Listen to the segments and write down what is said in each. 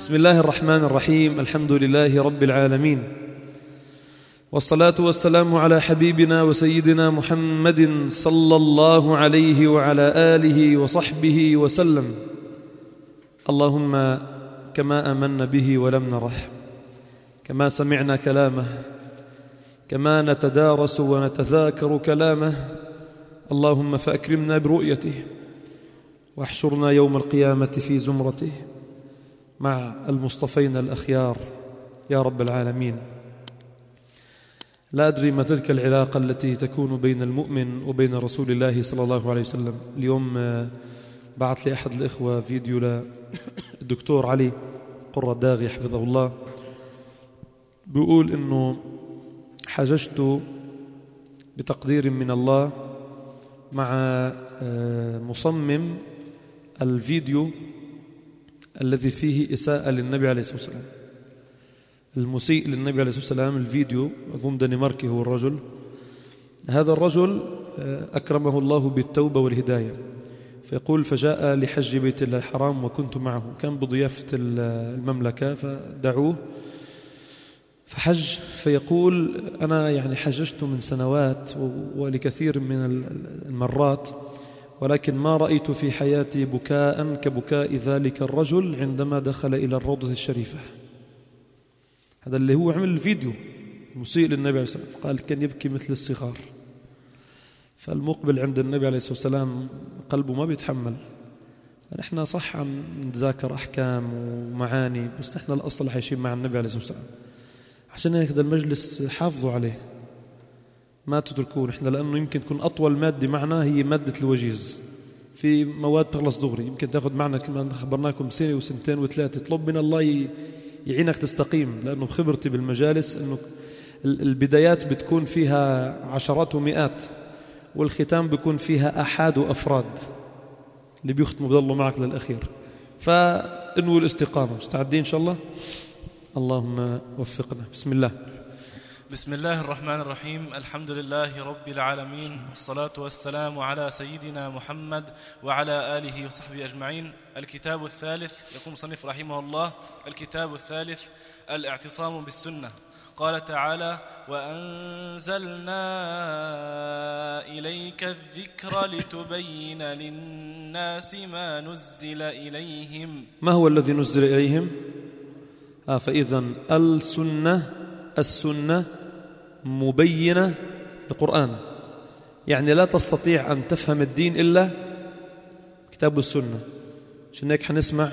بسم الله الرحمن الرحيم. الحمد لله رب العالمين، والصلاة والسلام على حبيبنا وسيدنا محمد صلى الله عليه وعلى آله وصحبه وسلم. اللهم كما آمنا به ولم نره، كما سمعنا كلامه، كما نتدارس ونتذاكر كلامه، اللهم فأكرمنا برؤيته واحشرنا يوم القيامة في زمرته مع المصطفين الأخيار يا رب العالمين. لا أدري ما تلك العلاقة التي تكون بين المؤمن وبين رسول الله صلى الله عليه وسلم. اليوم بعث لي أحد الإخوة فيديو للدكتور علي قرة داغي حفظه الله، بيقول إنه حججت بتقدير من الله مع مصمم الفيديو الذي فيه إساءة للنبي عليه الصلاة والسلام، المسيء للنبي عليه الصلاة والسلام. الفيديو أظن دنماركي هو الرجل. هذا الرجل أكرمه الله بالتوبة والهداية، فيقول: فجاء لحج بيت الله الحرام وكنت معه، كان بضيافة المملكة فدعوه فحج. فيقول: أنا يعني حججت من سنوات ولكثير من المرات، ولكن ما رأيت في حياتي بكاء كبكاء ذلك الرجل عندما دخل إلى الروضة الشريفة. هذا اللي هو عمل الفيديو مسيء للنبي عليه الصلاة والسلام، قال كان يبكي مثل الصغار. فالمقبل عند النبي عليه الصلاة والسلام قلبه ما بيتحمل. نحن صح عم نتذاكر أحكام ومعاني، بس نحن الأصل حيشين مع النبي عليه الصلاة والسلام. عشان هيك هذا المجلس حافظوا عليه، ما تتركوه نحن، لأنه يمكن تكون أطول مادة معنا هي مادة الوجيز. في مواد تخلص دغري، يمكن تأخذ معنا كما خبرناكم سنة وسنتين وثلاثة. اطلب من الله يعينك تستقيم، لأنه بخبرتي بالمجالس أنه البدايات بتكون فيها عشرات ومئات، والختام بيكون فيها أحاد وأفراد، اللي بيختموا بضلوا معك للأخير. فإنه الاستقامة مستعدين إن شاء الله. اللهم وفقنا. بسم الله. بسم الله الرحمن الرحيم. الحمد لله رب العالمين، والصلاة والسلام على سيدنا محمد وعلى آله وصحبه أجمعين. الكتاب الثالث، يقول مصنف رحمه الله: الكتاب الثالث الاعتصام بالسنة. قال تعالى: وأنزلنا إليك الذكر لتبين للناس ما نزل إليهم. ما هو الذي نزل إليهم؟ فإذا السنة مبينة القرآن، يعني لا تستطيع أن تفهم الدين إلا كتاب السنة. عشان هيك حنسمع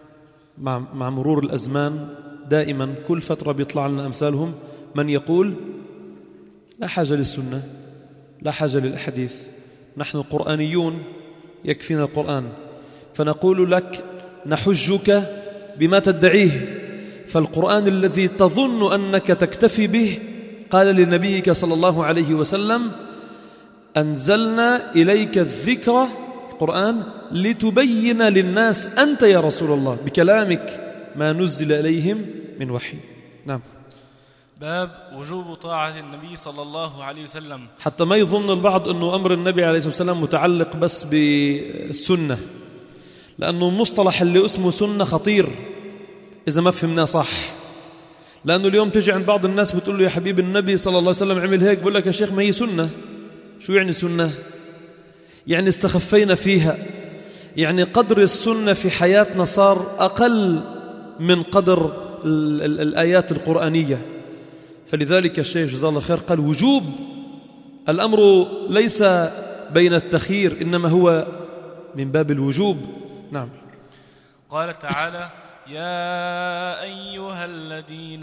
مع مرور الأزمان دائما كل فترة بيطلع لنا أمثالهم من يقول: لا حاجة للسنة، لا حاجة للأحاديث، نحن قرآنيون يكفينا القرآن. فنقول لك: نحجك بما تدعيه، فالقرآن الذي تظن أنك تكتفي به قال لنبيك صلى الله عليه وسلم: أنزلنا إليك الذكر، القرآن، لتبين للناس أنت يا رسول الله بكلامك ما نزل إليهم من وحي. نعم. باب وجوب طاعة النبي صلى الله عليه وسلم. حتى ما يظن البعض أنه أمر النبي عليه الصلاة والسلام متعلق بس بالسنة، لأنه المصطلح اللي اسمه سنة خطير إذا ما فهمناه صح. لأنه اليوم تجي عند بعض الناس بتقول له: يا حبيب النبي صلى الله عليه وسلم عمل هيك، بقول لك: يا شيخ ما هي سنة. شو يعني سنة؟ يعني استخفينا فيها، يعني قدر السنة في حياتنا صار أقل من قدر الآيات القرآنية. فلذلك الشيخ جزاه الله خير قال: وجوب الأمر ليس بين التخيير، إنما هو من باب الوجوب. نعم. قال تعالى: يا أيها الذين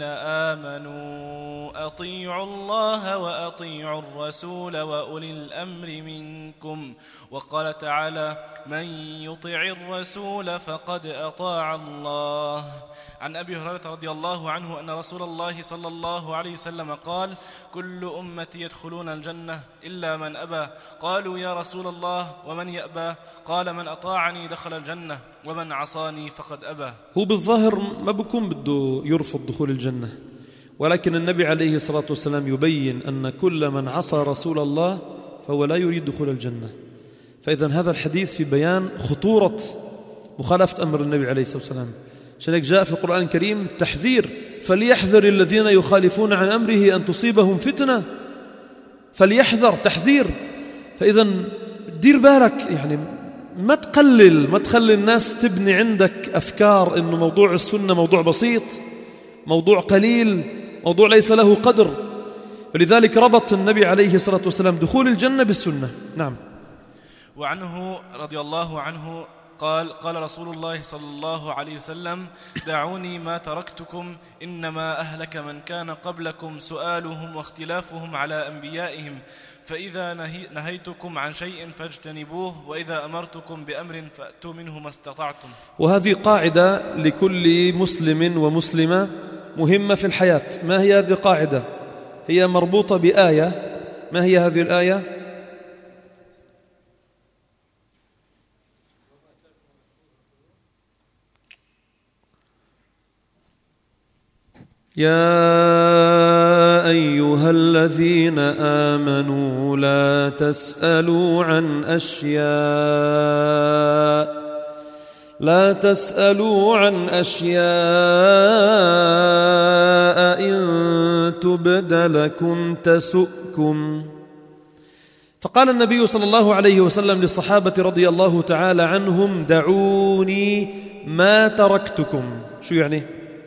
آمنوا أطيعوا الله وأطيعوا الرسول وأولي الأمر منكم. وقال تعالى: من يطع الرسول فقد أطاع الله. عن أبي هريرة رضي الله عنه أن رسول الله صلى الله عليه وسلم قال: كل أمتي يدخلون الجنة إلا من أبى. قالوا: يا رسول الله ومن يأبى؟ قال: من أطاعني دخل الجنة ومن عصاني فقد أبى. هو بالظاهر ما بكون بده يرفض دخول الجنة، ولكن النبي عليه الصلاة والسلام يبين أن كل من عصى رسول الله فهو لا يريد دخول الجنة. فإذا هذا الحديث في بيان خطورة مخالفة أمر النبي عليه الصلاة والسلام. عشان هيك جاء في القرآن الكريم تحذير: فليحذر الذين يخالفون عن أمره أن تصيبهم فتنة. فليحذر، تحذير. فإذا دير بالك، يعني ما تخلي الناس تبني عندك أفكار إنه موضوع السنة موضوع بسيط، موضوع قليل، موضوع ليس له قدر. فلذلك ربط النبي عليه الصلاة والسلام دخول الجنة بالسنة. نعم. وعنه رضي الله عنه قال: قال رسول الله صلى الله عليه وسلم: دعوني ما تركتكم، إنما أهلك من كان قبلكم سؤالهم واختلافهم على أنبيائهم، فإذا نهيتكم عن شيء فاجتنبوه، وإذا أمرتكم بأمر فأتوا منه ما استطعتم. وهذه قاعدة لكل مسلم ومسلمة مهمة في الحياة. ما هي هذه القاعدة؟ هي مربوطة بآية. ما هي هذه الآية؟ يا أيها الذين آمنوا لا تسألوا عن أشياء إن تبد لكم تسؤكم. فقال النبي صلى الله عليه وسلم للصحابة رضي الله تعالى عنهم: دعوني ما تركتكم. شو يعني؟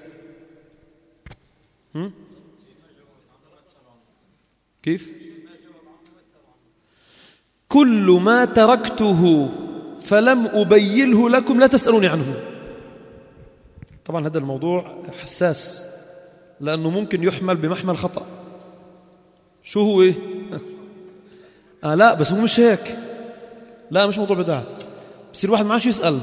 كيف؟ كل ما تركته فلم أبينه لكم لا تسألوني عنه. طبعا هذا الموضوع حساس، لأنه ممكن يحمل بمحمل خطأ. شو هو؟ لا بس هو مش هيك. لا مش موضوع بدعة. بصير واحد ما عادش يسأل.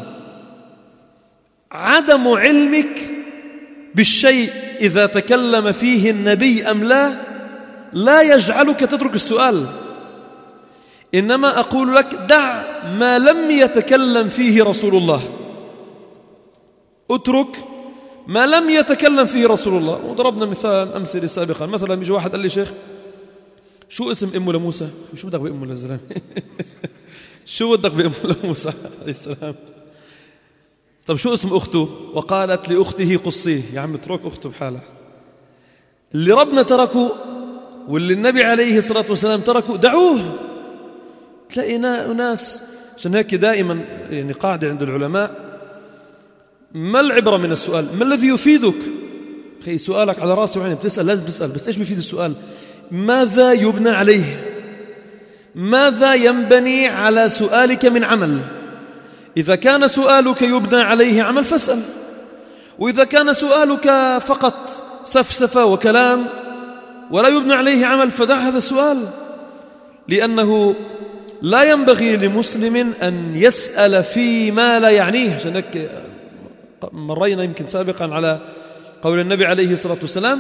عدم علمك بالشيء إذا تكلم فيه النبي أم لا يجعلك تترك السؤال. إنما أقول لك: دع ما لم يتكلم فيه رسول الله، اترك ما لم يتكلم فيه رسول الله. وضربنا أمثلة سابقا. مثلا بيجي واحد قال لي: شيخ شو اسم أمه لموسى؟ شو بدك بأمه للزلمة؟ شو بدك بأمه لموسى عليه السلام؟ طب شو اسم أخته؟ وقالت لأخته قصيه. يا عم اترك أخته بحالها. اللي ربنا تركه واللي النبي عليه الصلاة والسلام تركه دعوه. تلاقي ناس. عشان هيك دائما يعني قاعدة عند العلماء: ما العبرة من السؤال؟ ما الذي يفيدك؟ أخي سؤالك على راسي وعيني، بتسأل لازم تسأل، بس إيش بيفيد السؤال؟ ماذا يبنى عليه؟ ماذا ينبني على سؤالك من عمل؟ إذا كان سؤالك يبنى عليه عمل فاسأل، وإذا كان سؤالك فقط سفسفة وكلام ولا يبنى عليه عمل فدع هذا السؤال. لأنه لا ينبغي لمسلم أن يسأل فيما لا يعنيه. عشان هيك مرينا يمكن سابقا على قول النبي عليه الصلاة والسلام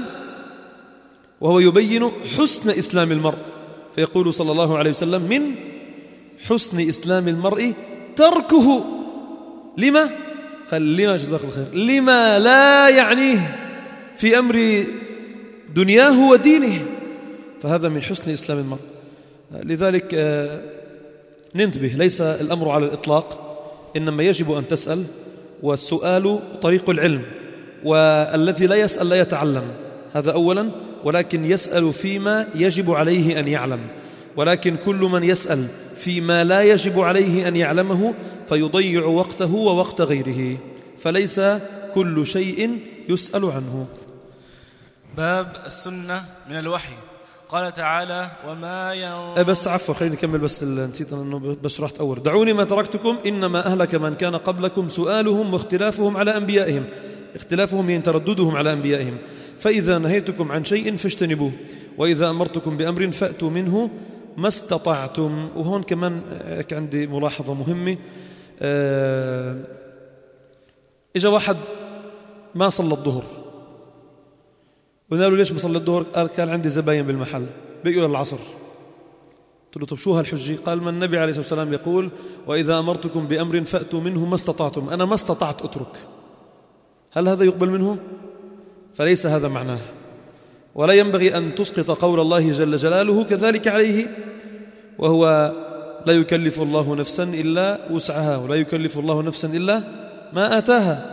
وهو يبين حسن إسلام المرء، فيقول صلى الله عليه وسلم: من حسن إسلام المرء تركه لما جزاك الله خير لما لا يعنيه في أمر دنياه ودينه. فهذا من حسن إسلام المرء. لذلك ننتبه، ليس الأمر على الإطلاق، إنما يجب أن تسأل، والسؤال طريق العلم، والذي لا يسأل لا يتعلم. هذا أولا. ولكن يسأل فيما يجب عليه أن يعلم، ولكن كل من يسأل فيما لا يجب عليه أن يعلمه فيضيع وقته ووقت غيره. فليس كل شيء يسأل عنه. باب السنة من الوحي. قال تعالى: وما بس عفوا خليني نكمل، بس نسيت أنه بس رحت أول: دعوني ما تركتكم إنما أهلك من كان قبلكم سؤالهم واختلافهم على أنبيائهم. اختلافهم يعني ترددهم على أنبيائهم. فإذا نهيتكم عن شيء فاجتنبوه، وإذا أمرتكم بأمر فأتوا منه ما استطعتم. وهون كمان عندي ملاحظة مهمة. إجا واحد ما صلى الظهر، قلنا له: ليش ما صلى الظهر؟ قال: كان عندي زباين بالمحل بيقول العصر. قلت له: طب شو هالحجة؟ قال: ما النبي عليه الصلاة والسلام يقول: وإذا أمرتكم بأمر فأتوا منه ما استطعتم. أنا ما استطعت أترك. هل هذا يقبل منه؟ فليس هذا معناه. ولا ينبغي أن تسقط قول الله جل جلاله كذلك عليه، وهو: لا يكلف الله نفسا إلا وسعها، ولا يكلف الله نفسا إلا ما آتاها.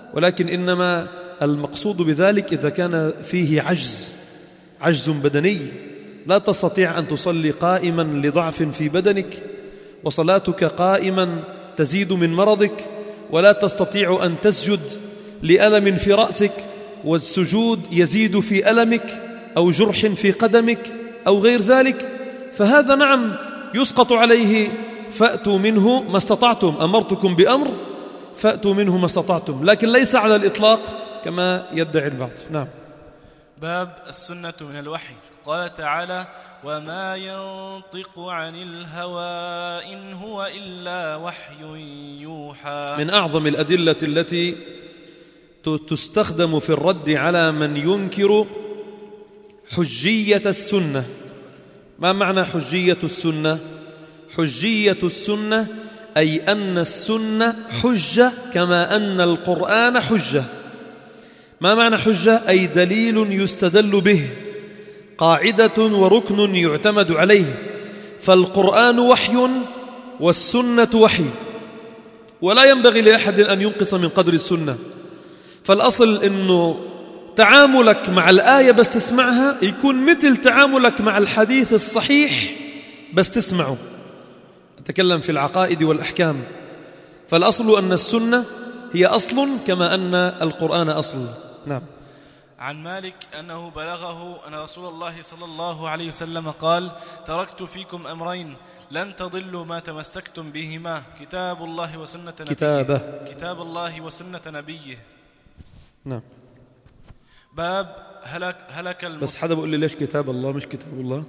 ولكن إنما المقصود بذلك إذا كان فيه عجز بدني، لا تستطيع أن تصلي قائما لضعف في بدنك، وصلاتك قائما تزيد من مرضك، ولا تستطيع أن تسجد لألم في رأسك والسجود يزيد في ألمك، أو جرح في قدمك أو غير ذلك، فهذا نعم يسقط عليه فأتوا منه ما استطعتم، أمرتكم بأمر فأتوا منه ما استطعتم، لكن ليس على الإطلاق كما يدعي البعض. نعم. باب السنة من الوحي. قال تعالى: وما ينطق عن الهوى إن هو إلا وحي يوحى. من أعظم الأدلة التي تستخدم في الرد على من ينكر حجية السنة. ما معنى حجية السنة؟ حجية السنة أي أن السنة حجة كما أن القرآن حجة. ما معنى حجة؟ أي دليل يستدل به، قاعدة وركن يعتمد عليه. فالقرآن وحي والسنة وحي، ولا ينبغي لأحد أن ينقص من قدر السنة. فالأصل أنه تعاملك مع الآية بس تسمعها يكون مثل تعاملك مع الحديث الصحيح بس تسمعه. أتكلم في العقائد والأحكام، فالأصل أن السنة هي أصل كما أن القرآن أصل. نعم. عن مالك أنه بلغه أن رسول الله صلى الله عليه وسلم قال: تركت فيكم أمرين لن تضلوا ما تمسكتم بهما، كتاب الله وسنة نبيه. كتاب الله وسنة نبيه. نعم. باب هلك بس حدا بقول لي ليش كتاب الله مش كتاب الله؟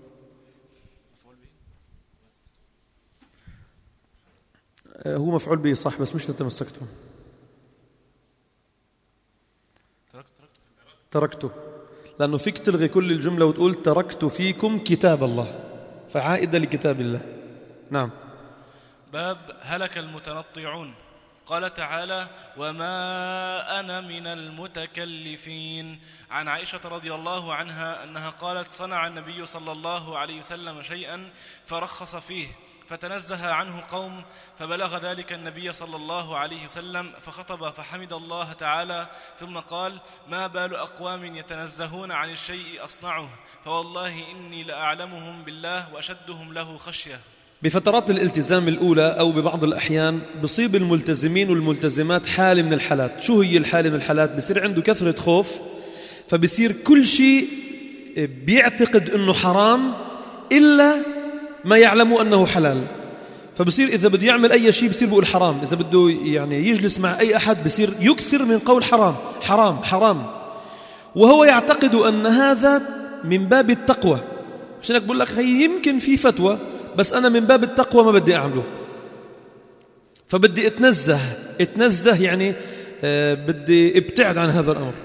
هو مفعول به صح، بس مش تمسكته. تركته، لأنه فيك تلغي كل الجملة وتقول تركت فيكم كتاب الله، فعائدة لكتاب الله. نعم. باب هلك المتنطعون. قال تعالى: وما أنا من المتكلفين. عن عائشة رضي الله عنها أنها قالت: صنع النبي صلى الله عليه وسلم شيئا فرخص فيه فتنزه عنه قوم، فبلغ ذلك النبي صلى الله عليه وسلم فخطب فحمد الله تعالى، ثم قال: ما بال أقوام يتنزهون عن الشيء أصنعه، فوالله إني لأعلمهم بالله وأشدهم له خشية. بفترات الالتزام الأولى أو ببعض الأحيان بصيب الملتزمين والملتزمات حالة من الحالات. شو هي الحالة من الحالات؟ بصير عنده كثرة خوف، فبصير كل شيء بيعتقد أنه حرام إلا ما يعلموا أنه حلال. فبصير إذا بده يعمل أي شيء بصير بيقول حرام، إذا بده يعني يجلس مع أي أحد بصير يكثر من قول حرام حرام حرام، وهو يعتقد أن هذا من باب التقوى. عشان هيك بقول لك يمكن في فتوى، بس أنا من باب التقوى ما بدي أعمله، فبدي اتنزه يعني بدي ابتعد عن هذا الأمر.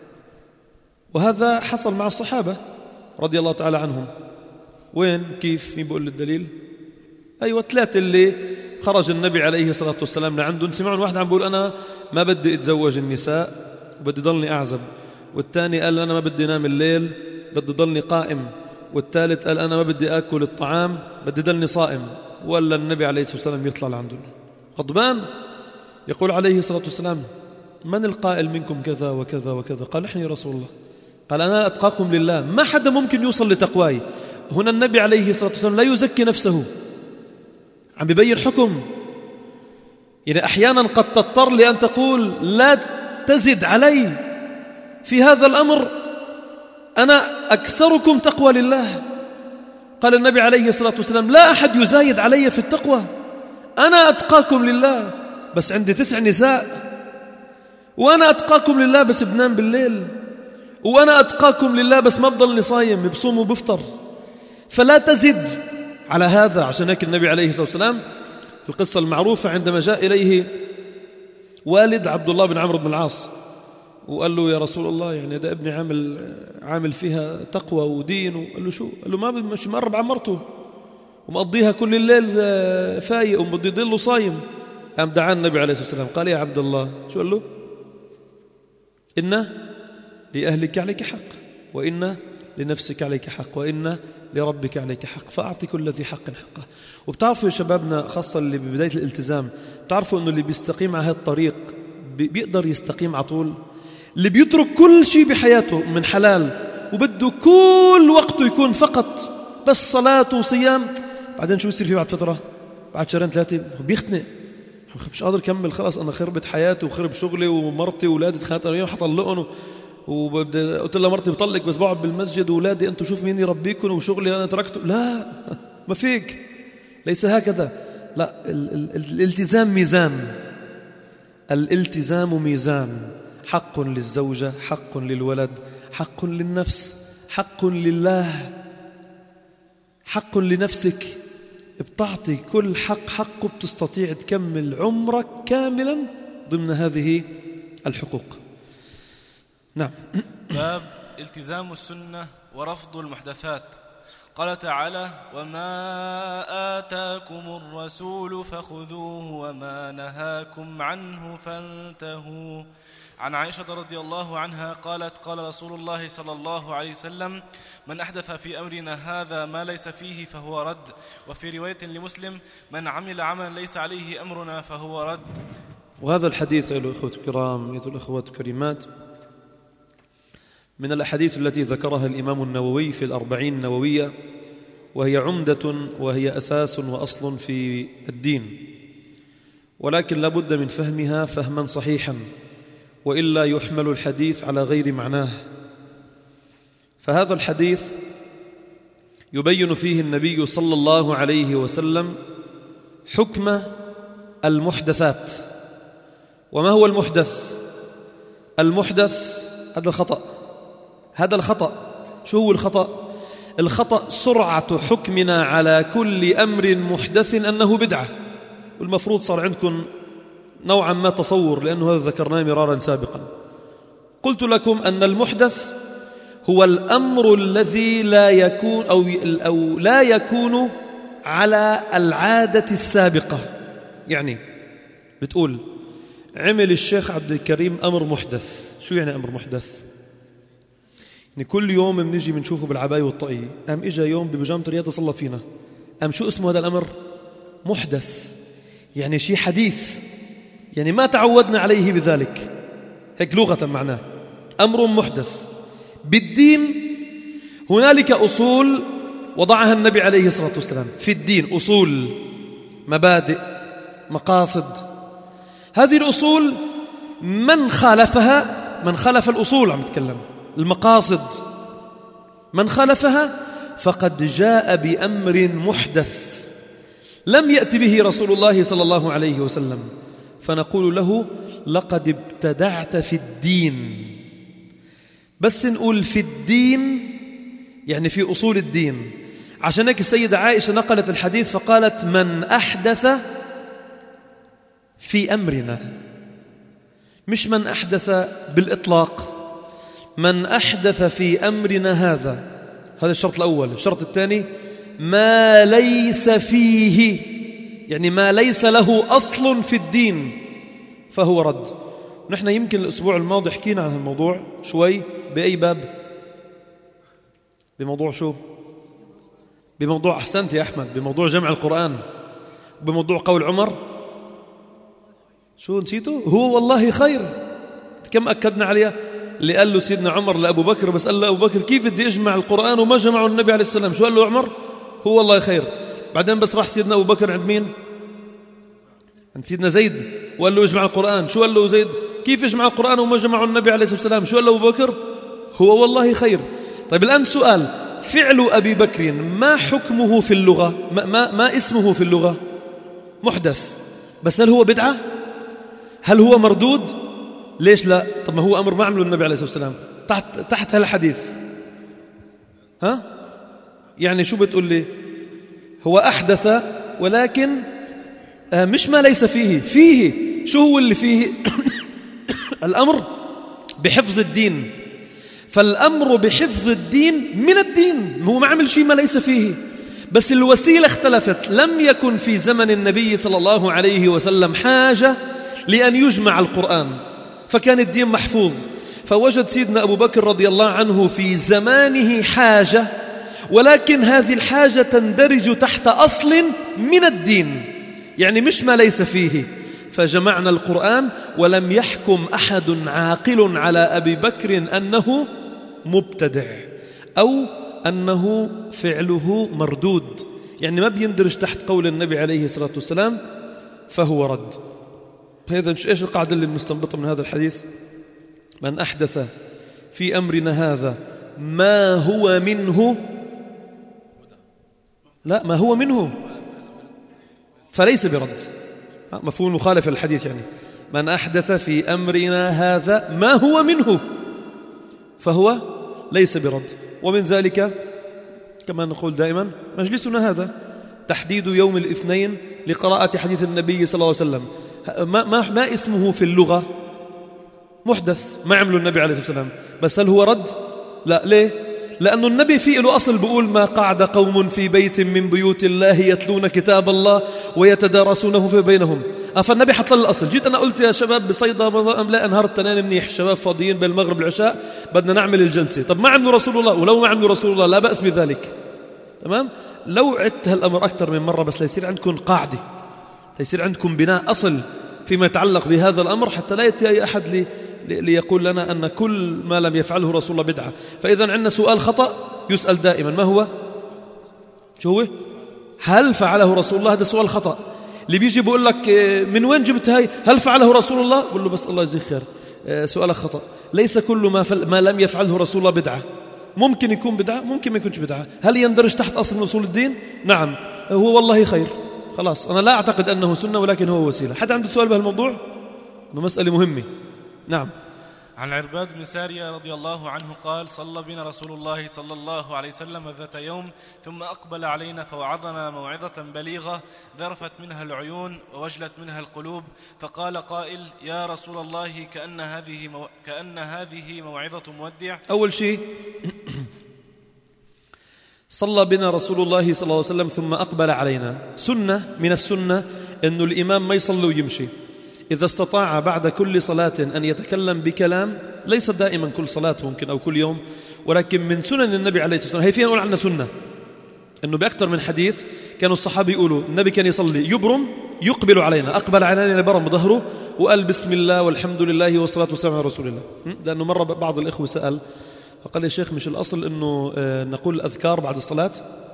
وهذا حصل مع الصحابة رضي الله تعالى عنهم. وين كيف مين بيقول الدليل؟ أيوة، 3 اللي خرج النبي عليه الصلاة والسلام لعندهم، سمعون واحد عم بيقول أنا ما بدي أتزوج النساء وبدي ضلني أعزب، والثاني قال أنا ما بدي نام الليل بدي ضلني قائم، والثالث قال أنا ما بدي أكل الطعام بدي ضلني صائم. ولا النبي عليه الصلاة والسلام يطلع لعندهم غضبان يقول عليه الصلاة والسلام: من القائل منكم كذا وكذا وكذا؟ قال: نحن يا رسول الله. قال: أنا أتقاكم لله، ما حدا ممكن يوصل لتقواي. هنا النبي عليه الصلاة والسلام لا يزكي نفسه، عم بيبين حكم. يعني أحيانا قد تضطر لأن تقول لا تزد علي في هذا الأمر، أنا أكثركم تقوى لله. قال النبي عليه الصلاة والسلام: لا أحد يزايد علي في التقوى، أنا أتقاكم لله بس عندي 9 نساء، وأنا أتقاكم لله بس بنام بالليل، وأنا أتقاكم لله بس ما بضلني صايم بصوم وبفطر، فلا تزد على هذا. عشان هيك النبي عليه الصلاة والسلام القصة المعروفة عندما جاء إليه والد عبد الله بن عمرو بن العاص وقال له: يا رسول الله، يعني هذا ابني عامل فيها تقوى ودين. وقال له: شو؟ قال له: ما مش مقرب عمرته ومقضيها كل الليل فايق وبده يضله صايم. قام دعا النبي عليه الصلاة والسلام قال: يا عبد الله، شو قال له؟ إن لأهلك عليك حق، وإن لنفسك عليك حق، وإن لربك عليك حق، فأعطي كل ذي حق حقه. وبتعرفوا يا شبابنا، خاصة اللي ببداية الالتزام، بتعرفوا أنه اللي بيستقيم على هذا الطريق بيقدر يستقيم على طول؟ اللي بيترك كل شيء بحياته من حلال وبده كل وقته يكون فقط بس صلاة وصيام، بعدين شو يصير فيه بعد فترة؟ بعد شهرين ثلاثة بيختنق، مش قادر كمل، خلاص أنا خربت حياتي وخرب شغلي ومرتي وولادي اتخانقت أنا حطلقهم، وقلت لها مرتي بطلق بس بقعد بالمسجد وولادي أنتوا شوف مين يربيكم وشغلي أنا تركته. لا، ما فيك، ليس هكذا. لا، الالتزام ميزان، الالتزام ميزان، حق للزوجة، حق للولد، حق للنفس، حق لله، حق لنفسك. بتعطي كل حق حقه، بتستطيع تكمل عمرك كاملا ضمن هذه الحقوق. نعم. باب التزام السنة ورفض المحدثات. قال تعالى: وما آتاكم الرسول فخذوه وما نهاكم عنه فانتهوا. عن عائشة رضي الله عنها قالت: قال رسول الله صلى الله عليه وسلم: من أحدث في أمرنا هذا ما ليس فيه فهو رد. وفي رواية لمسلم: من عمل عملا ليس عليه أمرنا فهو رد. وهذا الحديث أيها الأخوة الكرام، أيها الأخوات الكريمات، من الأحاديث التي ذكرها الإمام النووي في الأربعين النووية، وهي عمدة وهي أساس وأصل في الدين، ولكن لا بد من فهمها فهما صحيحا، وإلا يحمل الحديث على غير معناه. فهذا الحديث يبين فيه النبي صلى الله عليه وسلم حكم المحدثات. وما هو المحدث؟ المحدث هذا الخطأ، هذا الخطأ. شو هو الخطأ؟ الخطأ سرعة حكمنا على كل أمر محدث أنه بدعة. والمفروض صار عندكم نوعا ما تصور، لأنه هذا ذكرناه مرارا سابقا. قلت لكم أن المحدث هو الأمر الذي لا يكون أو لا يكون على العادة السابقة. يعني بتقول عمل الشيخ عبد الكريم أمر محدث. شو يعني أمر محدث؟ يعني كل يوم بنجي بنشوفه بالعباية والطاقية، قام إجا يوم ببجامة الرياضة صلى فينا، قام شو اسمه هذا الأمر؟ محدث. يعني شيء حديث، يعني ما تعودنا عليه بذلك، هيك لغة معناه أمر محدث. بالدين هنالك أصول وضعها النبي عليه الصلاة والسلام في الدين، أصول، مبادئ، مقاصد. هذه الأصول من خالفها، من خالف الأصول، عم نتكلم المقاصد، من خالفها فقد جاء بأمر محدث لم يأتي به رسول الله صلى الله عليه وسلم، فنقول له لقد ابتدعت في الدين. بس نقول في الدين يعني في أصول الدين. عشان هيك السيدة عائشة نقلت الحديث فقالت: من أحدث في أمرنا، مش من أحدث بالإطلاق، من أحدث في أمرنا هذا. هذا الشرط الأول. الشرط الثاني: ما ليس فيه، يعني ما ليس له أصل في الدين فهو رد. نحن يمكن الأسبوع الماضي حكينا عن الموضوع شوي. بأي باب؟ بموضوع شو؟ بموضوع، أحسنت يا أحمد، بموضوع جمع القرآن، بموضوع قول عمر. شو نسيته؟ هو والله خير. كم أكدنا عليها؟ اللي قال له سيدنا عمر لأبو بكر، بس قال له أبو بكر كيف بدي أجمع القرآن وما جمعه النبي عليه السلام؟ شو قال له عمر؟ هو والله خير. بعدين بس راح سيدنا أبو بكر عند مين؟ عند سيدنا زيد، وقال له اجمع القرآن. شو قال له زيد؟ كيف اجمع القرآن وما جمعه النبي عليه الصلاة والسلام؟ شو قال له أبو بكر؟ هو والله خير. طيب الآن سؤال: فعل أبي بكر ما حكمه في اللغة؟ ما اسمه في اللغة؟ محدث. بس هل هو بدعة؟ هل هو مردود؟ ليش لا؟ طب ما هو أمر ما عمله النبي عليه الصلاة والسلام تحت هالحديث. ها؟ يعني شو بتقول لي؟ هو أحدث ولكن مش ما ليس فيه. فيه شو هو اللي فيه؟ الأمر بحفظ الدين. فالأمر بحفظ الدين من الدين، هو ما عمل شيء ما ليس فيه، بس الوسيلة اختلفت. لم يكن في زمن النبي صلى الله عليه وسلم حاجة لأن يجمع القرآن، فكان الدين محفوظ. فوجد سيدنا أبو بكر رضي الله عنه في زمانه حاجة، ولكن هذه الحاجة تندرج تحت أصل من الدين، يعني مش ما ليس فيه. فجمعنا القرآن ولم يحكم أحد عاقل على أبي بكر أنه مبتدع أو أنه فعله مردود، يعني ما بيندرج تحت قول النبي عليه الصلاة والسلام فهو رد. إذن إيش القاعدة اللي بنستنبطها من هذا الحديث؟ من أحدث في أمرنا هذا ما هو منه، لا ما هو منه فليس برد، مفهوم مخالف الحديث، يعني من أحدث في أمرنا هذا ما هو منه فهو ليس برد. ومن ذلك كما نقول دائما مجلسنا هذا تحديد يوم الاثنين لقراءة حديث النبي صلى الله عليه وسلم، ما اسمه في اللغة محدث، ما عمله النبي عليه الصلاة والسلام، بس هل هو رد؟ لا. ليه؟ لأنه النبي فيه له أصل بيقول ما قعد قوم في بيت من بيوت الله يتلون كتاب الله ويتدارسونه في بينهم. فالنبي حط له الأصل. جيت أنا قلت يا شباب بصيدا لا أنهار التنين منيح، شباب فاضيين بين المغرب والعشاء بدنا نعمل الجلسة، طب ما عملوا رسول الله، ولو ما عملوا رسول الله لا بأس بذلك، تمام؟ لو عدت هالأمر أكثر من مرة بس ليصير عندكم قاعدة، ليصير عندكم بناء أصل فيما يتعلق بهذا الأمر، حتى لا يأتي أي أحد ليقول لنا أن كل ما لم يفعله رسول الله بدعة. فإذا عندنا سؤال خطأ يسأل دائما، ما هو؟ شو هو؟ هل فعله رسول الله؟ هذا سؤال خطأ. اللي بيجي بيقول لك من وين جبت هاي؟ هل فعله رسول الله؟ بقول له بس الله يجزيك خير، سؤالك خطأ. ليس كل ما لم يفعله رسول الله بدعة. ممكن يكون بدعة، ممكن ما يكونش بدعة. هل يندرج تحت أصل من أصول الدين؟ نعم. هو والله خير، خلاص أنا لا أعتقد أنه سنة ولكن هو وسيلة. حد عنده سؤال بهالموضوع؟ إنه مسألة مهمة. نعم. عن العرباد بن سارية رضي الله عنه قال صلى بنا رسول الله صلى الله عليه وسلم ذات يوم ثم أقبل علينا فوعظنا موعظة بليغة ذرفت منها العيون ووجلت منها القلوب، فقال قائل يا رسول الله كأن هذه موعظة مودع. أول شيء صلى بنا رسول الله صلى الله عليه وسلم ثم أقبل علينا. سنة من السنة أنه الإمام ما يصلي ويمشي، إذا استطاع بعد كل صلاة أن يتكلم بكلام، ليس دائما كل صلاة ممكن أو كل يوم، ولكن من سنن النبي عليه الصلاة والسلام. هي فينا نقول عنها سنة، أنه بأكثر من حديث كانوا الصحابة يقولوا النبي كان يصلي يبرم يقبل علينا، أقبل علينا برم بظهره وقال بسم الله والحمد لله والصلاة والسلام على رسول الله. لأنه مرة بعض الإخوة سأل فقال يا شيخ مش الأصل أنه نقول الأذكار بعد الصلاة؟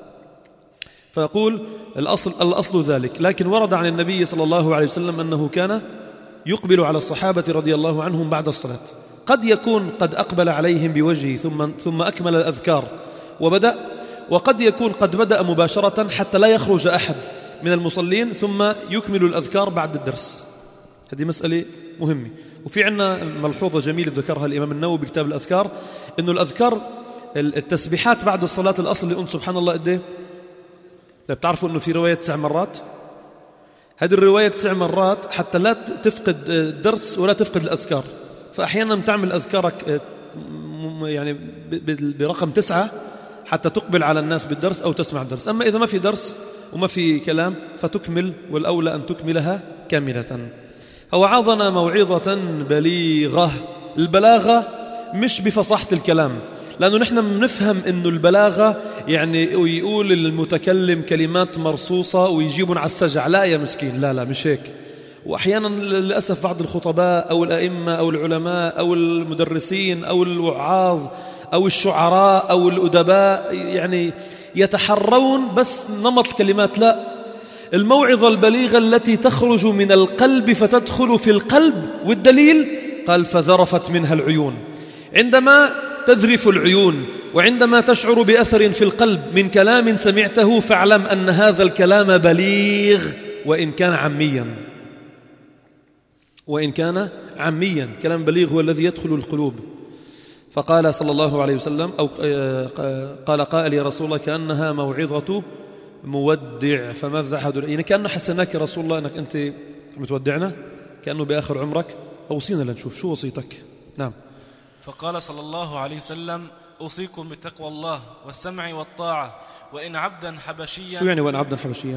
فيقول الأصل ذلك، لكن ورد عن النبي صلى الله عليه وسلم أنه كان يقبل على الصحابة رضي الله عنهم بعد الصلاة، قد يكون قد أقبل عليهم بوجهه ثم أكمل الأذكار وبدأ، وقد يكون قد بدأ مباشرة حتى لا يخرج أحد من المصلين ثم يكمل الأذكار بعد الدرس. هذه مسألة مهمة. وفي عنا ملحوظة جميلة ذكرها الإمام النووي بكتاب الأذكار، إنه الأذكار التسبيحات بعد الصلاة الأصل اللي سبحان الله قد ايه؟ بتعرفوا إنه في رواية 9 مرات؟ هذه الرواية 9 مرات حتى لا تفقد الدرس ولا تفقد الأذكار. فأحيانا تعمل أذكارك يعني برقم 9 حتى تقبل على الناس بالدرس أو تسمع الدرس. أما إذا ما في درس وما في كلام فتكمل، والأولى أن تكملها كاملة. فوعظنا موعظة بليغة. البلاغة مش بفصاحة الكلام، لأنه نحن بنفهم إنه البلاغة يعني يقول المتكلم كلمات مرصوصة ويجيبون على السجع. لا يا مسكين، لا مش هيك. وأحيانا للأسف بعض الخطباء أو الأئمة أو العلماء أو المدرسين أو الوعاظ أو الشعراء أو الأدباء يعني يتحرون بس نمط الكلمات. لا، الموعظة البليغة التي تخرج من القلب فتدخل في القلب. والدليل قال فذرفت منها العيون. عندما تذرف العيون وعندما تشعر بأثر في القلب من كلام سمعته فاعلم أن هذا الكلام بليغ وإن كان عاميا. كلام بليغ هو الذي يدخل القلوب. فقال صلى الله عليه وسلم أو قال قائل يا رسول الله كأنها موعظة مودع فماذا حدث؟ يعني كأنه حسناك يا رسول الله أنك أنت متودعنا، كأنه بآخر عمرك، أوصينا لنشوف شو وصيتك. نعم. فقال صلى الله عليه وسلم أوصيكم بتقوى الله والسمع والطاعة وإن عبدا حبشيا. شو يعني وإن عبدا حبشيا؟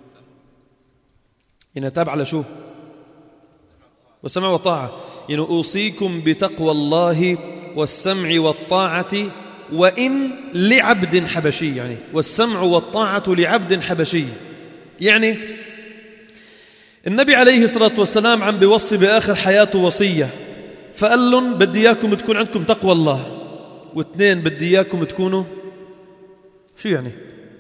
يعني تابع على شو؟ والسمع والطاعة. يعني أوصيكم بتقوى الله والسمع والطاعة وإن لعبد حبشي، يعني والسمع والطاعة لعبد حبشي. يعني النبي عليه الصلاة والسلام عم بيوصي بآخر حياته وصية، فقال لهم بدي إياكم تكون عندكم تقوى الله، واثنين بدي إياكم تكونوا شو يعني؟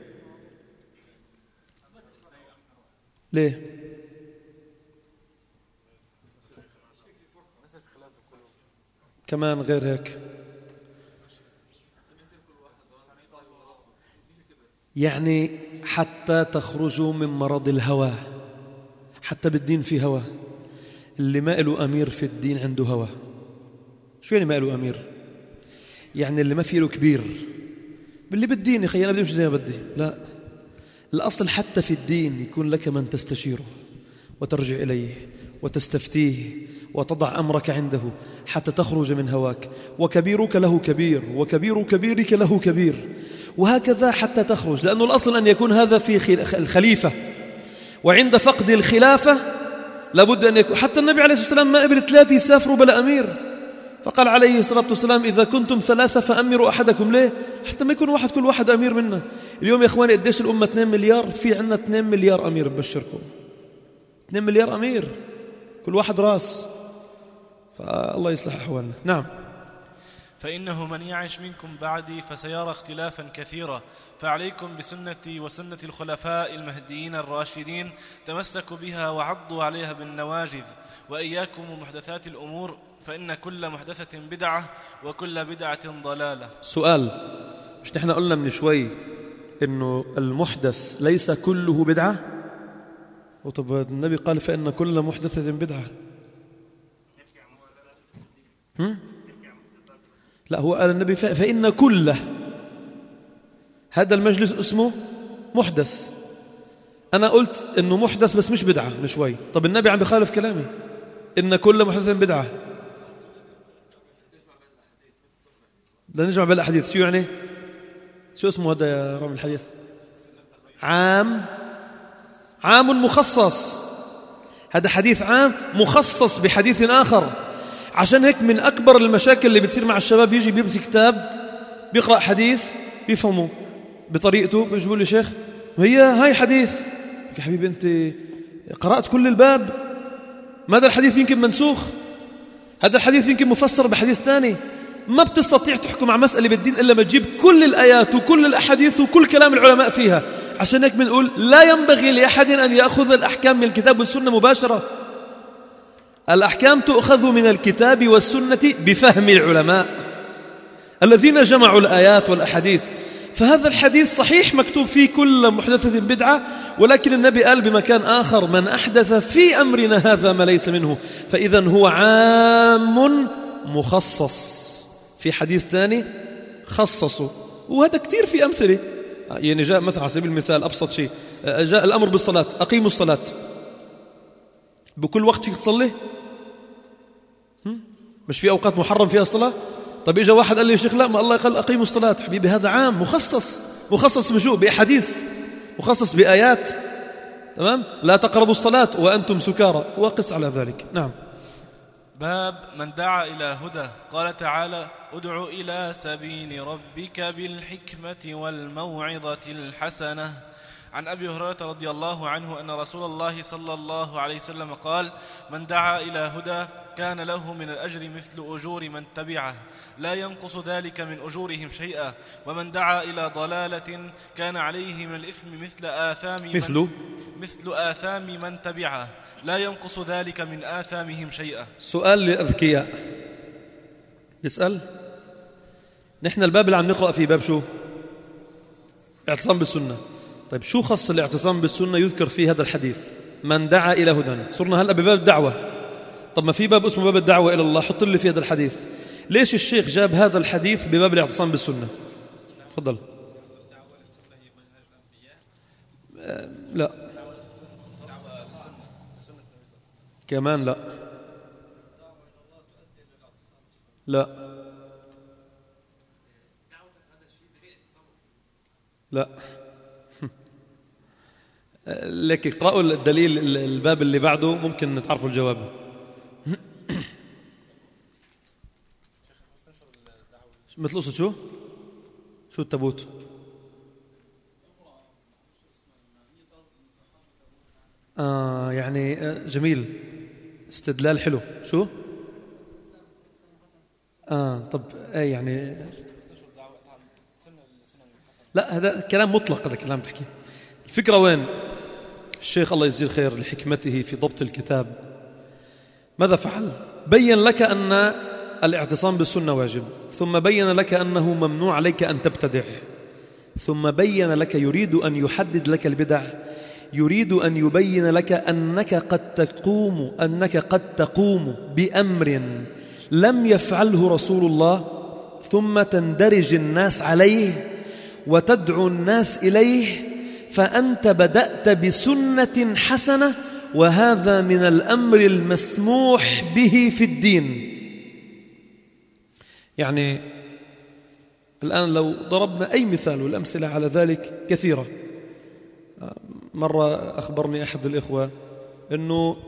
ليه؟ كمان غير هيك، يعني حتى تخرجوا من مرض الهوى. حتى بالدين في هوى، اللي ما له أمير في الدين عنده هوى. شو يعني ما له أمير؟ يعني اللي ما في له كبير باللي بالدين، يا أخي أنا بدي أمشي زي ما بدي. لا، الأصل حتى في الدين يكون لك من تستشيره وترجع إليه وتستفتيه وتضع أمرك عنده حتى تخرج من هواك. وكبيرك له كبير، وكبير كبيرك له كبير، وهكذا حتى تخرج. لأنه الأصل أن يكون هذا في الخليفة، وعند فقد الخلافة لابد أن يكون. حتى النبي عليه الصلاة والسلام ما قبل 3 يسافروا بلا أمير، فقال عليه الصلاة والسلام إذا كنتم 3 فأمروا أحدكم. ليه؟ حتى ما يكون كل واحد أمير منا. اليوم يا إخواني قديش الأمة؟ 2 مليار، في عنا 2 مليار أمير، ببشركم 2 مليار أمير، كل واحد راس. فالله يصلح أحوالنا. نعم. فإنه من يعش منكم بعدي فسيرى اختلافا كثيرا، فعليكم بسنتي وسنة الخلفاء المهديين الراشدين، تمسكوا بها وعضوا عليها بالنواجذ، وإياكم ومحدثات الأمور، فإن كل محدثة بدعة وكل بدعة ضلالة. سؤال، مش نحن قلنا من شوي إنه المحدث ليس كله بدعة؟ وطب النبي قال فإن كل محدثة بدعة. لا، هو قال النبي فإن كله، هذا المجلس اسمه محدث. أنا قلت إنه محدث بس مش بدعة من شوي. طب النبي عم بخالف كلامي، إن كل محدث بدعة. بدنا نجمع بالأحاديث. شو يعني؟ شو اسمه هذا يا رامي الحديث؟ عام مخصص. هذا حديث عام مخصص بحديث آخر. عشان هيك من أكبر المشاكل اللي بتصير مع الشباب، يجي بيمسك كتاب بيقرأ حديث بيفهمه بطريقته، بيجيبوا لي شيخ هاي حديث. يا حبيبي أنت قرأت كل الباب، ماذا الحديث يمكن منسوخ، هذا الحديث يمكن مفسر بحديث ثاني. ما بتستطيع تحكم على مسألة بالدين إلا ما تجيب كل الآيات وكل الأحاديث وكل كلام العلماء فيها. عشان هيك بنقول لا ينبغي لأحد أن يأخذ الأحكام من الكتاب والسنة مباشرة. الأحكام تؤخذ من الكتاب والسنة بفهم العلماء الذين جمعوا الآيات والأحاديث. فهذا الحديث صحيح مكتوب فيه كل محدثة بدعة، ولكن النبي قال بمكان آخر من أحدث في أمرنا هذا ما ليس منه. فإذا هو عام مخصص. في حديث ثاني خصصه، وهذا كتير في أمثلة. يعني جاء مثلا على سبيل المثال أبسط شيء، جاء الأمر بالصلاة، أقيموا الصلاة. بكل وقت فيك تصلي؟ مش في أوقات محرم فيها الصلاة؟ طب إجا واحد قال لي يا شيخ لا، ما الله قال أقيموا الصلاة. حبيبي هذا عام مخصص بشو؟ بأحاديث، مخصص بآيات. تمام؟ لا تقربوا الصلاة وأنتم سكارى، وقس على ذلك. نعم. باب من دعا إلى هدى. قال تعالى ادع إلى سبيل ربك بالحكمة والموعظة الحسنة. عن أبي هريرة رضي الله عنه أن رسول الله صلى الله عليه وسلم قال من دعا إلى هدى كان له من الأجر مثل أجور من تبعه لا ينقص ذلك من أجورهم شيئا، ومن دعا إلى ضلالة كان عليه من الإثم مثل آثام من تبعه لا ينقص ذلك من آثامهم شيئا. سؤال للأذكياء يسأل، نحن الباب اللي عم نقرأ فيه باب شو؟ اعتصام بالسنة. طيب شو خص الاعتصام بالسنة يذكر فيه هذا الحديث من دعا إلى هدى؟ صرنا هلأ بباب الدعوة. طب ما في باب اسمه باب الدعوة إلى الله، حط لي في هذا الحديث. ليش الشيخ جاب هذا الحديث بباب الاعتصام بالسنة؟ تفضل. لا كمان لا لك اقرأوا الدليل الباب اللي بعده ممكن نتعرفوا الجواب. مثل قصة شو التابوت؟ يعني جميل، استدلال حلو. شو؟ طب يعني لا، هذا كلام مطلق، هذا كلام تحكي. الفكرة وين؟ الشيخ الله يجزيه الخير لحكمته في ضبط الكتاب ماذا فعل؟ بين لك أن الاعتصام بالسنة واجب، ثم بين لك أنه ممنوع عليك أن تبتدع، ثم بين لك، يريد أن يحدد لك البدع، يريد أن يبين لك أنك قد تقوم بأمر لم يفعله رسول الله، ثم تندرج الناس عليه وتدعو الناس إليه، فأنت بدأت بسنة حسنة، وهذا من الأمر المسموح به في الدين. يعني الآن لو ضربنا أي مثال، والأمثلة على ذلك كثيرة. مرة أخبرني أحد الإخوة أنه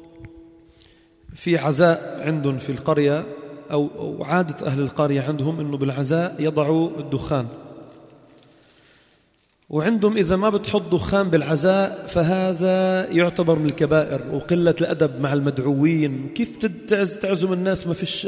في عزاء عندهم في القرية، أو عادة أهل القرية عندهم أنه بالعزاء يضعوا الدخان، وعندهم إذا ما بتحط دخان بالعزاء فهذا يعتبر من الكبائر وقلة الأدب مع المدعوين. كيف تعزم الناس ما فيش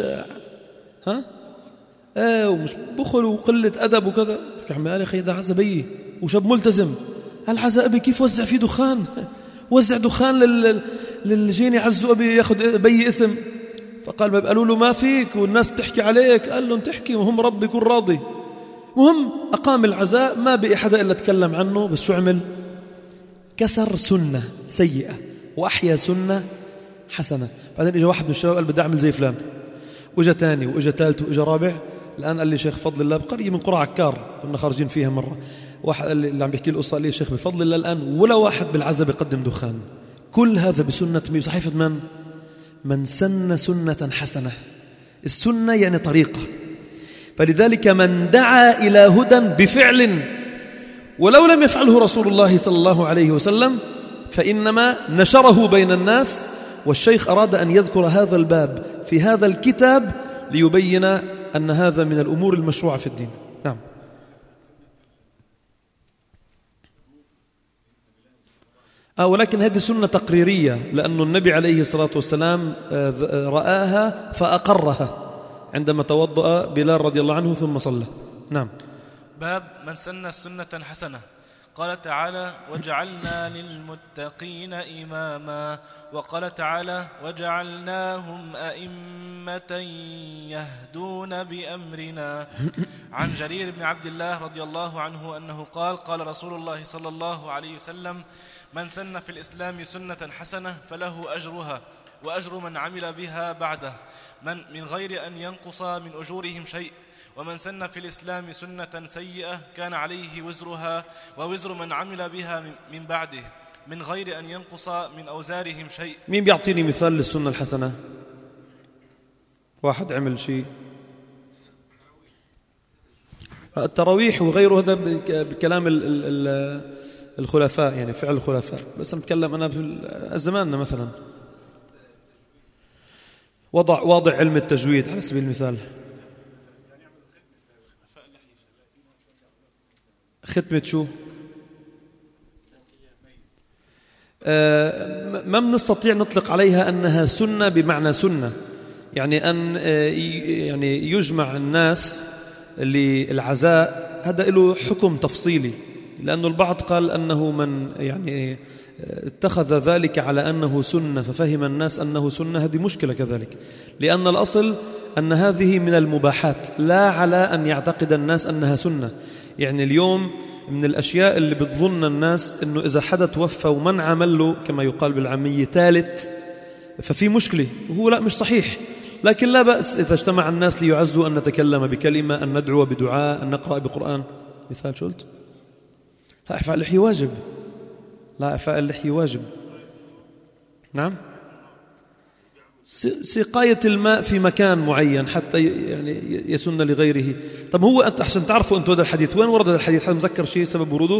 ومش بخل وقلة أدب وكذا. عمي قال يا أخي إذا عزا بي وشاب ملتزم، العزاء أبي كيف وزع فيه دخان؟ وزع دخان للجين يعزوا أبي ياخذ بي إثم. فقال قالوا له ما فيك والناس تحكي عليك. قال لهم تحكي وهم ربي يكون راضي. مهم أقام العزاء، ما بقي حدا إلا تكلم عنه، بس شو عمل؟ كسر سنة سيئة وأحيا سنة حسنة. بعدين إجا واحد من الشباب قال بدي أعمل زي فلان، وإجا تاني وإجا ثالث وإجا رابع. الآن قال لي شيخ بفضل الله بقرية من قرى عكار كنا خارجين فيها مرة، واحد اللي عم بيحكي القصة قال لي شيخ بفضل الله الآن ولا واحد بالعزاء بيقدم دخان. كل هذا بسنة بصحيفة من سن سنة حسنة. السنة يعني طريقة. فلذلك من دعا إلى هدى بفعل ولو لم يفعله رسول الله صلى الله عليه وسلم فإنما نشره بين الناس. والشيخ أراد أن يذكر هذا الباب في هذا الكتاب ليبين أن هذا من الأمور المشروعة في الدين. نعم. ولكن هذه سنة تقريرية، لأن النبي عليه الصلاة والسلام رآها فأقرها عندما توضأ بلال رضي الله عنه ثم صلى. نعم. باب من سن سنة حسنة. قال تعالى وجعلنا للمتقين إماما. وقال تعالى وجعلناهم أئمة يهدون بأمرنا. عن جرير بن عبد الله رضي الله عنه أنه قال قال رسول الله صلى الله عليه وسلم من سن في الإسلام سنة حسنة فله أجرها وأجر من عمل بها بعده من غير أن ينقص من أجورهم شيء. ومن سن في الإسلام سنة سيئة كان عليه وزرها ووزر من عمل بها من بعده من غير أن ينقص من أوزارهم شيء. مين بيعطيني مثال للسنة الحسنة؟ واحد عمل شيء التراويح وغيره، هذا بكلام الخلفاء، يعني فعل الخلفاء. بس نتكلم أنا في زماننا مثلا واضع علم التجويد على سبيل المثال، ختمة شو؟ ما بنستطيع نطلق عليها أنها سنة بمعنى سنة، يعني أن يعني يجمع الناس للعزاء، هذا له حكم تفصيلي، لأن البعض قال أنه من يعني اتخذ ذلك على أنه سنة ففهم الناس أنه سنة، هذه مشكلة كذلك، لأن الأصل أن هذه من المباحات لا على أن يعتقد الناس أنها سنة. يعني اليوم من الأشياء اللي بتظن الناس أنه إذا حدا توفى ومن عمل له كما يقال بالعامية ثالث ففي مشكلة، وهو لا، مش صحيح. لكن لا بأس إذا اجتمع الناس ليعزوا أن نتكلم بكلمة، أن ندعو بدعاء، أن نقرأ بقرآن. مثال شلت لا إعفاء اللحية واجب، لا إعفاء اللحية واجب. نعم. سقاية الماء في مكان معين حتى يعني يسن لغيره. طب هو أنت عشان تعرفوا أنتوا هذا الحديث وين ورد الحديث؟ هل مذكر شيء سبب وروده؟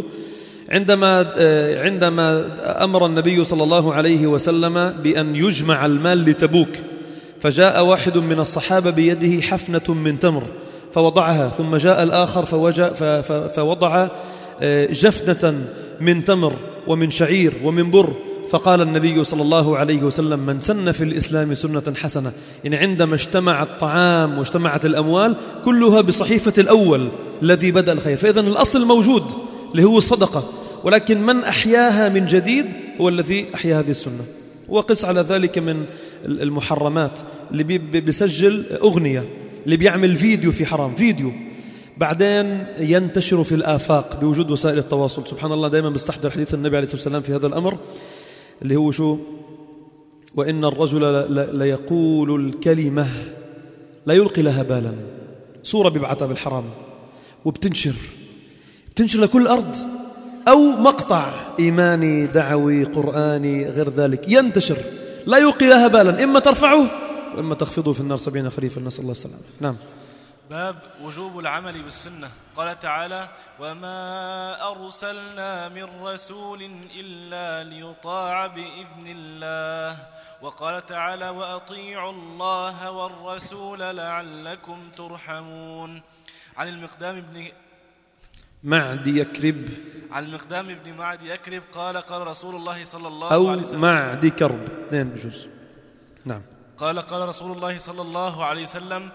عندما أمر النبي صلى الله عليه وسلم بأن يجمع المال لتبوك، فجاء واحد من الصحابة بيده حفنة من تمر فوضعها، ثم جاء الآخر فوضع جفنة من تمر ومن شعير ومن بر، فقال النبي صلى الله عليه وسلم: من سن في الإسلام سنة حسنة. يعني عندما اجتمع الطعام واجتمعت الأموال كلها بصحيفة الأول الذي بدأ الخير. فإذن الأصل موجود اللي هو الصدقة، ولكن من أحياها من جديد هو الذي أحيا هذه السنة. وقس على ذلك من المحرمات اللي بيسجل أغنية، اللي بيعمل فيديو في حرام، فيديو بعدين ينتشر في الآفاق بوجود وسائل التواصل. سبحان الله، دائما بستحضر حديث النبي عليه الصلاة والسلام في هذا الأمر اللي هو شو: وإن الرجل ليقول الكلمة لا يلقي لها بالا. صورة ببعتها بالحرام وبتنشر لكل الأرض، أو مقطع إيماني دعوي قرآني غير ذلك ينتشر لا يلقي لها بالا، إما ترفعه وإما تخفضه في النار 70 خريفا، نسأل الله السلامة. نعم. باب وجوب العمل بالسنة. قال تعالى: وما أرسلنا من رسول إلا ليطاع بإذن الله. وقال تعالى: وأطيعوا الله والرسول لعلكم ترحمون. عن المقدام بن معدي يكرب، عن المقدام بن معدي يكرب قال: قال رسول الله صلى الله عليه وسلم، أو معدي كرب، اثنين بجوز. نعم. قال: قال رسول الله صلى الله عليه وسلم: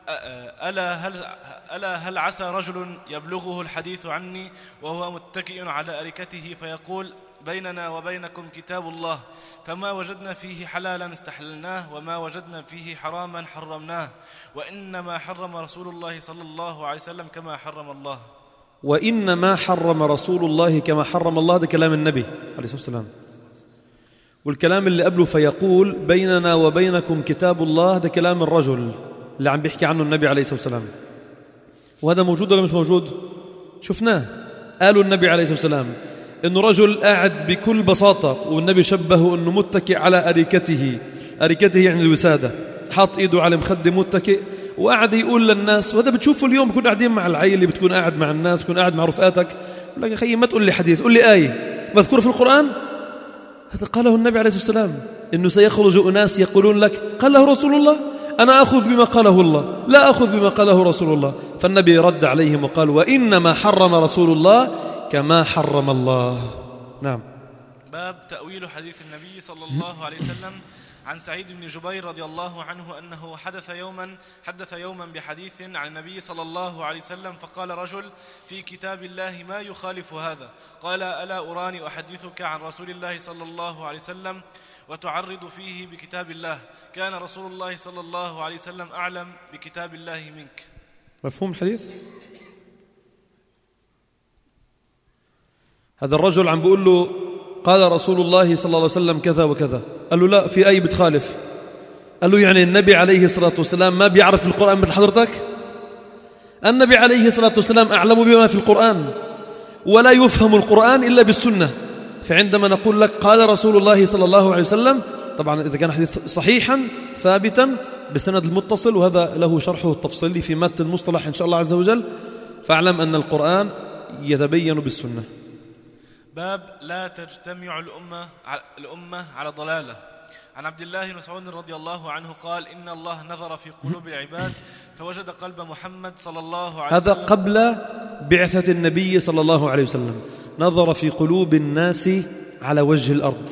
ألا هل عسى رجل يبلغه الحديث عني وهو متكئ على أريكته فيقول: بيننا وبينكم كتاب الله، فما وجدنا فيه حلالا استحللناه وما وجدنا فيه حراما حرمناه، وإنما حرم رسول الله صلى الله عليه وسلم كما حرم الله. وإنما حرم رسول الله كما حرم الله، ده كلام النبي عليه الصلاة والسلام. والكلام اللي قبله فيقول بيننا وبينكم كتاب الله، ده كلام الرجل اللي عم بيحكي عنه النبي عليه الصلاة والسلام. وهذا موجود ولا مش موجود؟ شفناه. قالوا النبي عليه الصلاة والسلام إنه رجل قاعد بكل بساطة، والنبي شبهه إنه متكئ على أريكته يعني الوسادة، حاط إيده على مخدة متكئ، وقاعد يقول للناس. وهذا بتشوفه اليوم، بكون قاعدين مع العيلة اللي بتكون قاعد مع الناس، بتكون قاعد مع رفقاتك، يقول لك: يا أخي ما تقول لي حديث، قول لي آية مذكورة في القرآن. هذا قاله النبي عليه الصلاة والسلام، إنه سيخرج أناس يقولون لك: قاله رسول الله، أنا أخذ بما قاله الله، لا أخذ بما قاله رسول الله. فالنبي رد عليهم وقال: وإنما حرم رسول الله كما حرم الله. نعم. باب تأويل حديث النبي صلى الله عليه وسلم. عن سعيد بن جبير رضي الله عنه أنه حدث يوما بحديث عن النبي صلى الله عليه وسلم، فقال رجل: في كتاب الله ما يخالف هذا؟ قال: ألا أراني أحدثك عن رسول الله صلى الله عليه وسلم وتعرض فيه بكتاب الله؟ كان رسول الله صلى الله عليه وسلم أعلم بكتاب الله منك. مفهوم الحديث؟ هذا الرجل عم بيقول له: قال رسول الله صلى الله عليه وسلم كذا وكذا. قال له: لا، في أي بتخالف؟ قال له: يعني النبي عليه الصلاة والسلام ما بيعرف القرآن مثل حضرتك؟ النبي عليه الصلاة والسلام أعلم بما في القرآن، ولا يفهم القرآن إلا بالسنة. فعندما نقول لك قال رسول الله صلى الله عليه وسلم، طبعا إذا كان حديث صحيحا ثابتا بسند المتصل، وهذا له شرحه التفصيلي في متن المصطلح إن شاء الله عز وجل، فاعلم أن القرآن يتبين بالسنة. باب لا تجتمع الأمة على ضلالة. عن عبد الله بن مسعود رضي الله عنه قال: إن الله نظر في قلوب العباد فوجد قلب محمد صلى الله عليه وسلم. هذا قبل بعثة النبي صلى الله عليه وسلم. نظر في قلوب الناس على وجه الأرض،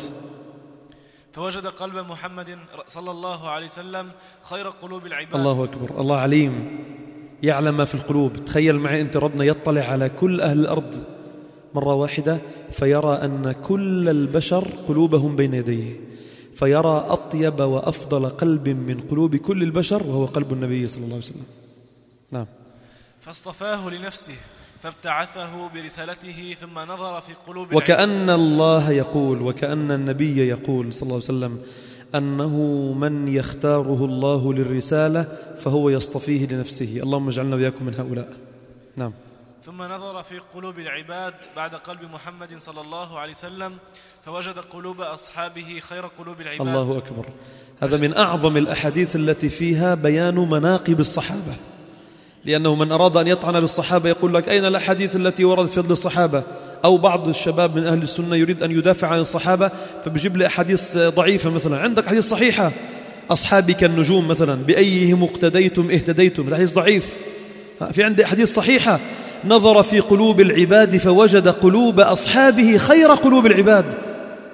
فوجد قلب محمد صلى الله عليه وسلم خير قلوب العباد. الله أكبر. الله عليم، يعلم ما في القلوب. تخيل معي أنت ربنا يطلع على كل أهل الأرض مرة واحدة، فيرى أن كل البشر قلوبهم بين يديه، فيرى أطيب وأفضل قلب من قلوب كل البشر، وهو قلب النبي صلى الله عليه وسلم. نعم. فاصطفاه لنفسه فابتعثه برسالته ثم نظر في قلوب وكأن الله يقول، وكأن النبي يقول صلى الله عليه وسلم أنه من يختاره الله للرسالة فهو يصطفيه لنفسه. اللهم اجعلنا وإياكم من هؤلاء. نعم. ثم نظر في قلوب العباد بعد قلب محمد صلى الله عليه وسلم فوجد قلوب أصحابه خير قلوب العباد. الله أكبر. هذا من أعظم الأحاديث التي فيها بيان مناقب الصحابة، لأنه من أراد أن يطعن بالصحابة يقول لك: أين الأحاديث التي وردت في فضل الصحابة؟ أو بعض الشباب من أهل السنة يريد أن يدافع عن الصحابة فبيجيب لي أحاديث ضعيفة. مثلا عندك حديث صحيحة: أصحابي كالنجوم مثلا، بأيهم اقتديتم اهتديتم. الحديث ضعيف. في عندي أحاديث صحيحة: نظر في قلوب العباد فوجد قلوب أصحابه خير قلوب العباد.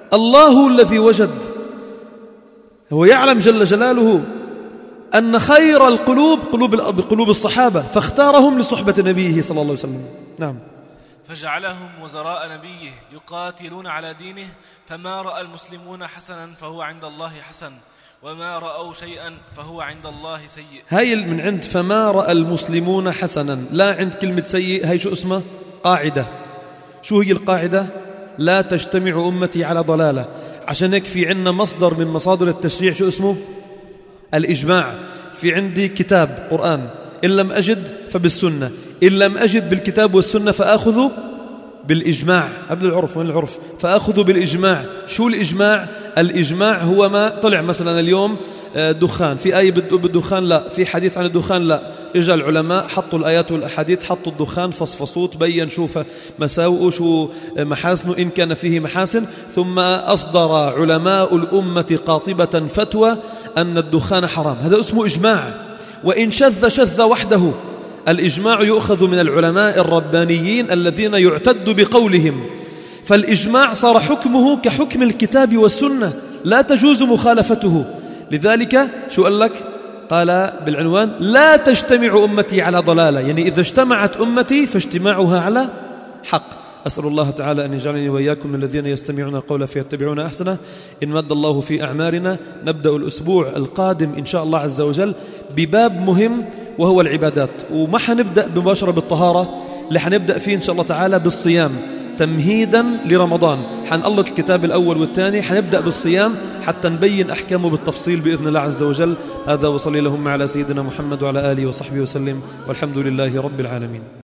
الله الذي وجد هو يعلم جل جلاله أن خير القلوب قلوب الصحابة، فاختارهم لصحبة نبيه صلى الله عليه وسلم. نعم. فجعلهم وزراء نبيه يقاتلون على دينه، فما رأى المسلمون حسنا فهو عند الله حسن، وما رأوا شيئا فهو عند الله سيء. هاي من عند فما رأى المسلمون حسنا، لا عند كلمة سيء. هاي شو اسمها؟ قاعدة. شو هي القاعدة؟ لا تجتمع أمتي على ضلالة. عشان هيك في عندنا مصدر من مصادر التشريع شو اسمه؟ الإجماع. في عندي كتاب قرآن، إن لم أجد فبالسنة، إن لم أجد بالكتاب والسنة فآخذ بالإجماع. قبل العرف، وين العرف؟ فآخذ بالإجماع. شو الإجماع؟ الإجماع هو ما طلع مثلا اليوم دخان، في آية بالدخان لا، في حديث عن الدخان لا، إجا العلماء حطوا الآيات والأحاديث، حطوا الدخان، فصفصوت، بين شو مساوئه، شو محاسنه إن كان فيه محاسن، ثم أصدر علماء الأمة قاطبة فتوى أن الدخان حرام. هذا اسمه إجماع. وإن شذ وحده. الإجماع يؤخذ من العلماء الربانيين الذين يعتد بقولهم، فالإجماع صار حكمه كحكم الكتاب والسنة، لا تجوز مخالفته. لذلك شو قال لك؟ قال بالعنوان لا تجتمع أمتي على ضلالة، يعني إذا اجتمعت أمتي فاجتماعها على حق. أسأل الله تعالى أن يجعلني وإياكم من الذين يستمعون القول فيتبعون أحسنه. إن مد الله في أعمارنا نبدأ الأسبوع القادم إن شاء الله عز وجل بباب مهم وهو العبادات، وما حنبدأ مباشرة بالطهارة، اللي حنبدأ فيه إن شاء الله تعالى بالصيام تمهيدا لرمضان. حنقلط الكتاب الأول والثاني، حنبدأ بالصيام حتى نبين أحكامه بالتفصيل بإذن الله عز وجل. هذا وصلي اللهم على سيدنا محمد وعلى آله وصحبه وسلم، والحمد لله رب العالمين.